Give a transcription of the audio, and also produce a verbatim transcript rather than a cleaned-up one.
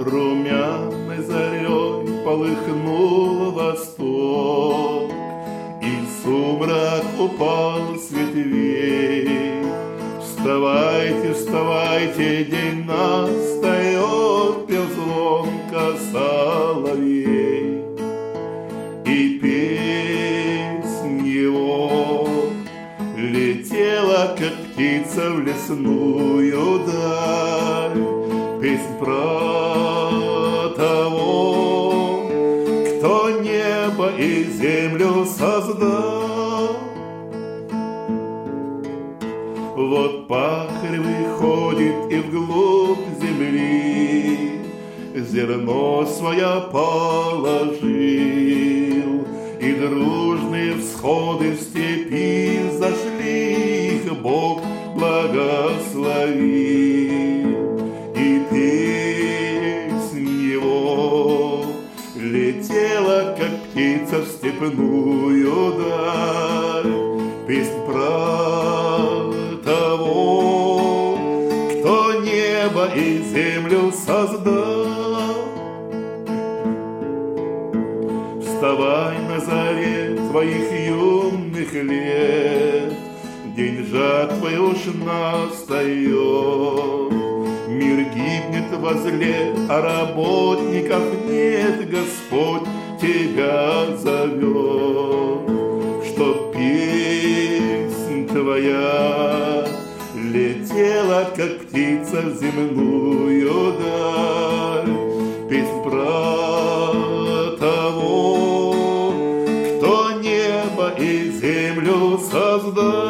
Румяной зарей полыхнул восток, и в сумрак упал с ветвей. Вставайте, вставайте, день настает, пел звонко соловей. И песнь его летела, как птица в лесную даль. Песнь про того, кто небо и землю создал. Вот пахарь выходит и вглубь земли зерно свое положил, и дружные всходы в степи зашли, их Бог благословил. И песнь его летела, как птица в степную даль. Песнь про того, кто небо и землю создал. Вставай на заре твоих юных лет, день жатвы уж настает. Мир гибнет возле, а работников нет, Господь тебя зовет. Чтоб песнь твоя летела, как птица в земную даль. Песнь про того, кто небо и землю создал.